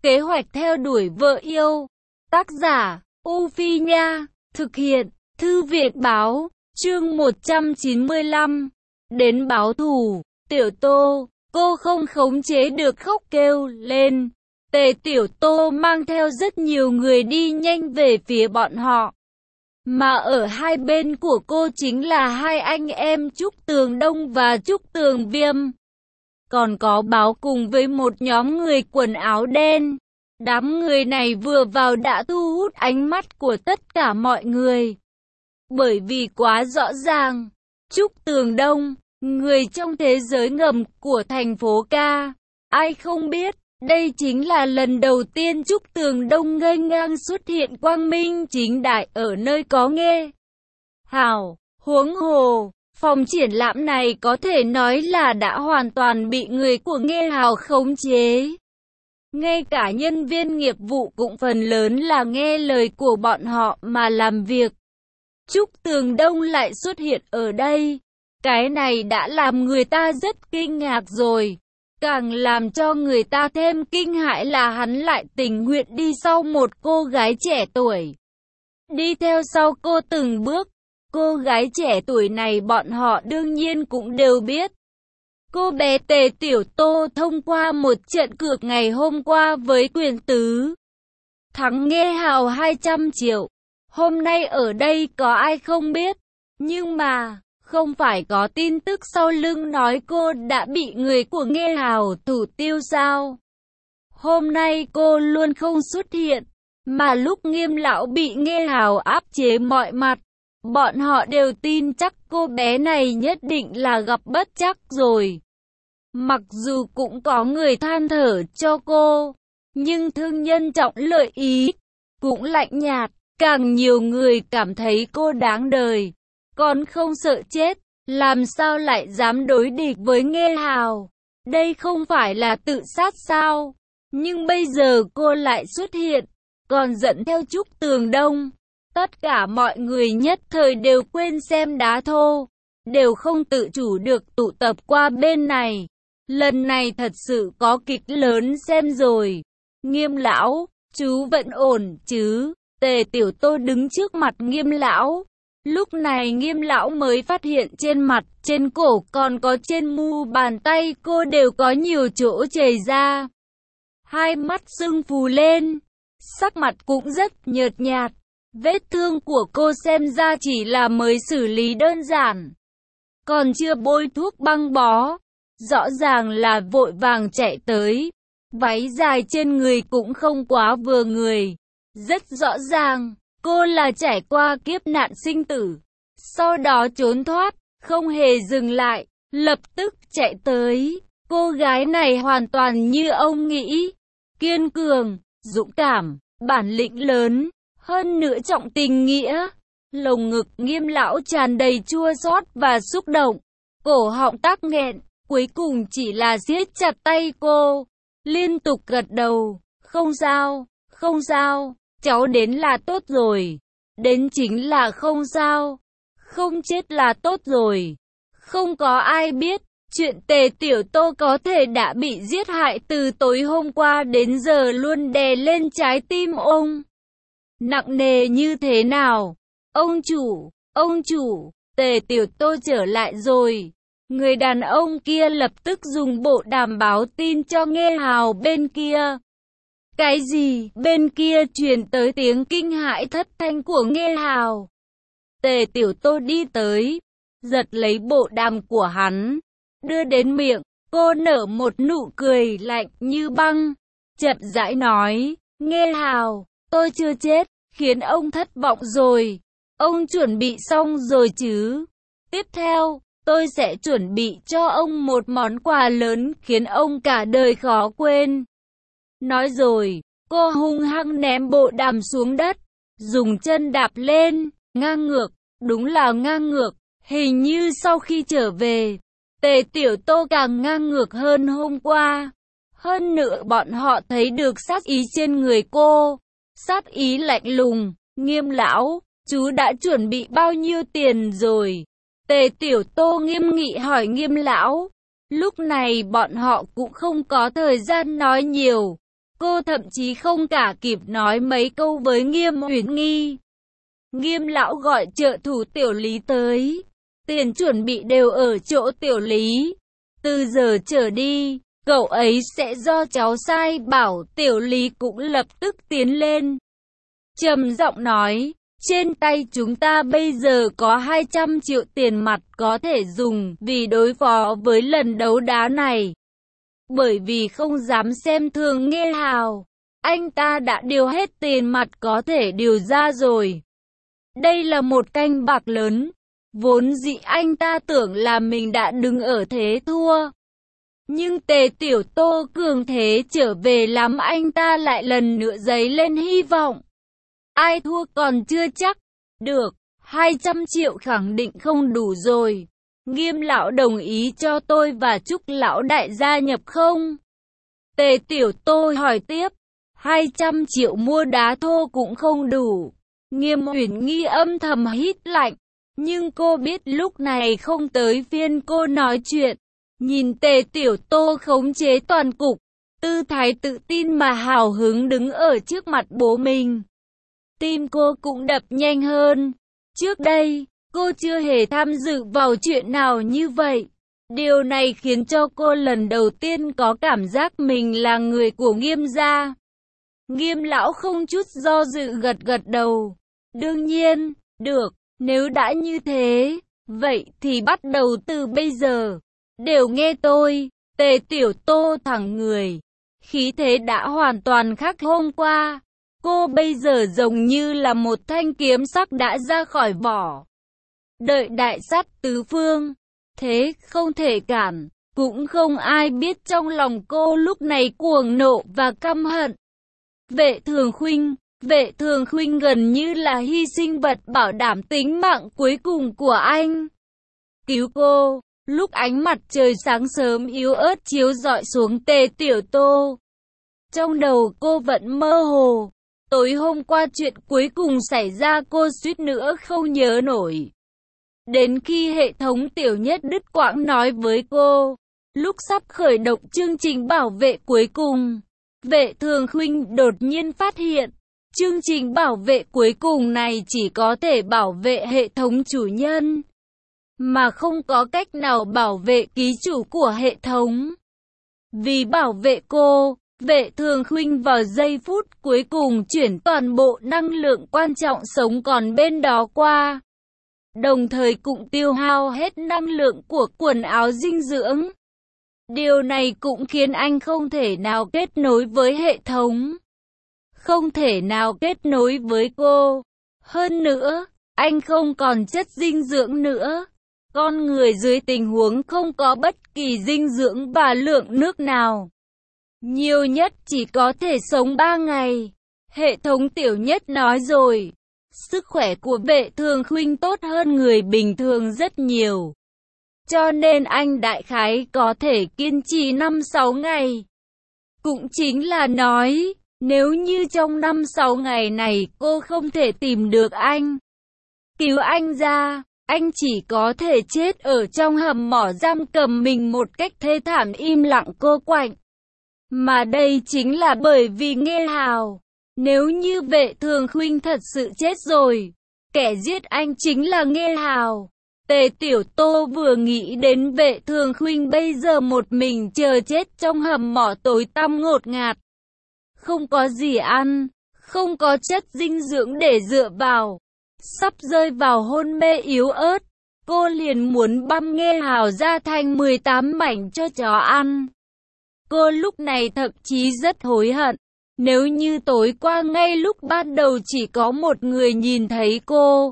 Kế hoạch theo đuổi vợ yêu. Tác giả, U Phi Nha. Thực hiện, Thư viện Báo. Chương 195. Đến báo thù. Tiểu Tô, cô không khống chế được khóc kêu lên. Tề Tiểu Tô mang theo rất nhiều người đi nhanh về phía bọn họ. Mà ở hai bên của cô chính là hai anh em Trúc Tường Đông và Trúc Tường Viêm. Còn có báo cùng với một nhóm người quần áo đen. Đám người này vừa vào đã thu hút ánh mắt của tất cả mọi người. Bởi vì quá rõ ràng, Trúc Tường Đông, người trong thế giới ngầm của thành phố Ca. Ai không biết, đây chính là lần đầu tiên Trúc Tường Đông nghênh ngang xuất hiện quang minh chính đại ở nơi có Nghê Hào. Huống hồ, phòng triển lãm này có thể nói là đã hoàn toàn bị người của Nghê Hào khống chế. Ngay cả nhân viên nghiệp vụ cũng phần lớn là nghe lời của bọn họ mà làm việc. Trúc Tường Đông lại xuất hiện ở đây. Cái này đã làm người ta rất kinh ngạc rồi. Càng làm cho người ta thêm kinh hãi là hắn lại tình nguyện đi sau một cô gái trẻ tuổi. Đi theo sau cô từng bước. Cô gái trẻ tuổi này bọn họ đương nhiên cũng đều biết. Cô bé Tề Tiểu Tô thông qua một trận cược ngày hôm qua với Quyền Tứ. Thắng Nghê Hào 200 triệu. Hôm nay ở đây có ai không biết. Nhưng mà, không phải có tin tức sau lưng nói cô đã bị người của Nghê Hào thủ tiêu sao? Hôm nay cô luôn không xuất hiện. Mà lúc Nghiêm lão bị Nghê Hào áp chế mọi mặt, bọn họ đều tin chắc cô bé này nhất định là gặp bất trắc rồi. Mặc dù cũng có người than thở cho cô, nhưng thương nhân trọng lợi ý, cũng lạnh nhạt. Càng nhiều người cảm thấy cô đáng đời, còn không sợ chết, làm sao lại dám đối địch với Nghê Hào. Đây không phải là tự sát sao? Nhưng bây giờ cô lại xuất hiện, còn dẫn theo Trúc Tường Đông. Tất cả mọi người nhất thời đều quên xem đá thô, đều không tự chủ được tụ tập qua bên này. Lần này thật sự có kịch lớn xem rồi. Nghiêm lão, chú vẫn ổn chứ? Tề Tiểu Tô đứng trước mặt Nghiêm lão. Lúc này Nghiêm lão mới phát hiện trên mặt, trên cổ còn có trên mu bàn tay cô đều có nhiều chỗ chảy ra. Hai mắt sưng phù lên, sắc mặt cũng rất nhợt nhạt. Vết thương của cô xem ra chỉ là mới xử lý đơn giản, còn chưa bôi thuốc băng bó. Rõ ràng là vội vàng chạy tới. Váy dài trên người cũng không quá vừa người. Rất rõ ràng, cô là trải qua kiếp nạn sinh tử, sau đó trốn thoát, không hề dừng lại, lập tức chạy tới. Cô gái này hoàn toàn như ông nghĩ, kiên cường, dũng cảm, bản lĩnh lớn, hơn nữa trọng tình nghĩa. Lồng ngực Nghiêm lão tràn đầy chua xót và xúc động, cổ họng tắc nghẹn, cuối cùng chỉ là siết chặt tay cô, liên tục gật đầu. Không sao, không sao. Cháu đến là tốt rồi. Đến chính là không sao. Không chết là tốt rồi. Không có ai biết, chuyện Tề Tiểu Tô có thể đã bị giết hại từ tối hôm qua đến giờ luôn đè lên trái tim ông. Nặng nề như thế nào? Ông chủ, Tề Tiểu Tô trở lại rồi. Người đàn ông kia lập tức dùng bộ đàm báo tin cho Nghê Hào bên kia. Cái gì? Bên kia truyền tới tiếng kinh hãi thất thanh của Nghê Hào. Tề Tiểu Tô đi tới, giật lấy bộ đàm của hắn, đưa đến miệng. Cô nở một nụ cười lạnh như băng, chậm rãi nói, Nghê Hào, tôi chưa chết, khiến ông thất vọng rồi. Ông chuẩn bị xong rồi chứ? Tiếp theo, tôi sẽ chuẩn bị cho ông một món quà lớn khiến ông cả đời khó quên. Nói rồi, cô hung hăng ném bộ đàm xuống đất, dùng chân đạp lên, ngang ngược, đúng là ngang ngược. Hình như sau khi trở về, Tề Tiểu Tô càng ngang ngược hơn hôm qua. Hơn nữa bọn họ thấy được sát ý trên người cô, sát ý lạnh lùng. Nghiêm lão, chú đã chuẩn bị bao nhiêu tiền rồi? Tề Tiểu Tô nghiêm nghị hỏi Nghiêm lão. Lúc này bọn họ cũng không có thời gian nói nhiều, Cô thậm chí không cả kịp nói mấy câu với Nghiêm Uyển Nghi. Nghiêm lão gọi trợ thủ Tiểu Lý tới. Tiền chuẩn bị đều ở chỗ Tiểu Lý. Từ giờ trở đi, cậu ấy sẽ do cháu sai bảo. Tiểu Lý cũng lập tức tiến lên. Trầm giọng nói, trên tay chúng ta bây giờ có 200 triệu tiền mặt có thể dùng vì đối phó với lần đấu đá này. Bởi vì không dám xem thường Nghê Hào, anh ta đã điều hết tiền mặt có thể điều ra rồi. Đây là một canh bạc lớn, vốn dĩ anh ta tưởng là mình đã đứng ở thế thua. Nhưng Tề Tiểu Tô cường thế trở về lắm, anh ta lại lần nữa dấy lên hy vọng. Ai thua còn chưa chắc. Được, 200 triệu khẳng định không đủ rồi. Nghiêm lão đồng ý cho tôi và Trúc lão đại gia nhập không? Tề Tiểu Tô hỏi tiếp. 200 triệu mua đá thô cũng không đủ. Nghiêm Uyển Nghi âm thầm hít lạnh. Nhưng cô biết lúc này không tới phiên cô nói chuyện. Nhìn Tề Tiểu Tô khống chế toàn cục, tư thái tự tin mà hào hứng đứng ở trước mặt bố mình. Tim cô cũng đập nhanh hơn. Trước đây, cô chưa hề tham dự vào chuyện nào như vậy. Điều này khiến cho cô lần đầu tiên có cảm giác mình là người của Nghiêm gia. Nghiêm lão không chút do dự gật gật đầu. Đương nhiên, được, nếu đã như thế, vậy thì bắt đầu từ bây giờ. Đều nghe tôi. Tề Tiểu Tô thẳng người. Khí thế đã hoàn toàn khác hôm qua. Cô bây giờ giống như là một thanh kiếm sắc đã ra khỏi vỏ. Đợi đại sát tứ phương. Thế không thể cản. Cũng không ai biết trong lòng cô lúc này cuồng nộ và căm hận. Vệ Thường Khuynh gần như là hy sinh vật bảo đảm tính mạng cuối cùng của anh. Cứu cô. Lúc ánh mặt trời sáng sớm yếu ớt chiếu rọi xuống Tề Tiểu Tô. Trong đầu cô vẫn mơ hồ. Tối hôm qua chuyện cuối cùng xảy ra cô suýt nữa không nhớ nổi. Đến khi hệ thống Tiểu Nhất đứt quãng nói với cô, lúc sắp khởi động chương trình bảo vệ cuối cùng, Vệ Thường Khuynh đột nhiên phát hiện, chương trình bảo vệ cuối cùng này chỉ có thể bảo vệ hệ thống chủ nhân, mà không có cách nào bảo vệ ký chủ của hệ thống. Vì bảo vệ cô, Vệ Thường Khuynh vào giây phút cuối cùng chuyển toàn bộ năng lượng quan trọng sống còn bên đó qua. Đồng thời cũng tiêu hao hết năng lượng của quần áo dinh dưỡng. Điều này cũng khiến anh không thể nào kết nối với hệ thống. Không thể nào kết nối với cô. Hơn nữa, anh không còn chất dinh dưỡng nữa. Con người dưới tình huống không có bất kỳ dinh dưỡng và lượng nước nào, nhiều nhất chỉ có thể sống 3 ngày. Hệ thống Tiểu Nhất nói rồi, sức khỏe của Vệ Thường Khuynh tốt hơn người bình thường rất nhiều. Cho nên anh đại khái có thể kiên trì 5-6 ngày. Cũng chính là nói, nếu như trong 5-6 ngày này cô không thể tìm được anh, cứu anh ra, anh chỉ có thể chết ở trong hầm mỏ giam cầm mình một cách thê thảm im lặng cô quạnh. Mà đây chính là bởi vì Nghê Hào. Nếu như Vệ Thường Khuynh thật sự chết rồi, kẻ giết anh chính là Nghê Hào. Tề Tiểu Tô vừa nghĩ đến Vệ Thường Khuynh bây giờ một mình chờ chết trong hầm mỏ tối tăm ngột ngạt. Không có gì ăn, không có chất dinh dưỡng để dựa vào. Sắp rơi vào hôn mê yếu ớt, cô liền muốn băm Nghê Hào ra thành 18 mảnh cho chó ăn. Cô lúc này thậm chí rất hối hận. Nếu như tối qua ngay lúc ban đầu chỉ có một người nhìn thấy cô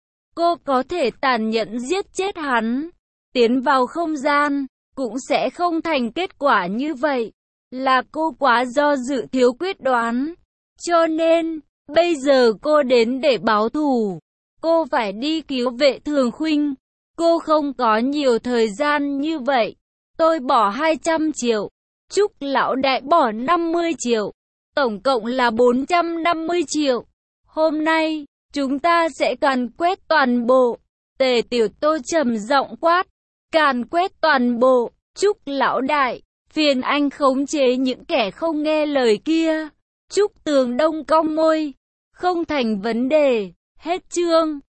có thể tàn nhẫn giết chết hắn, tiến vào không gian, cũng sẽ không thành kết quả như vậy. Là cô quá do dự thiếu quyết đoán. Cho nên, bây giờ cô đến để báo thù. Cô phải đi cứu Vệ Thường Khuynh. Cô không có nhiều thời gian như vậy. Tôi bỏ 200 triệu. Trúc lão đại bỏ 50 triệu. Tổng cộng là 450 triệu. Hôm nay, chúng ta sẽ càn quét toàn bộ. Tề Tiểu Tô trầm giọng quát. Càn quét toàn bộ. Trúc lão đại, Phiền anh khống chế những kẻ không nghe lời kia. Trúc Tường Đông cong môi. Không thành vấn đề. Hết chương.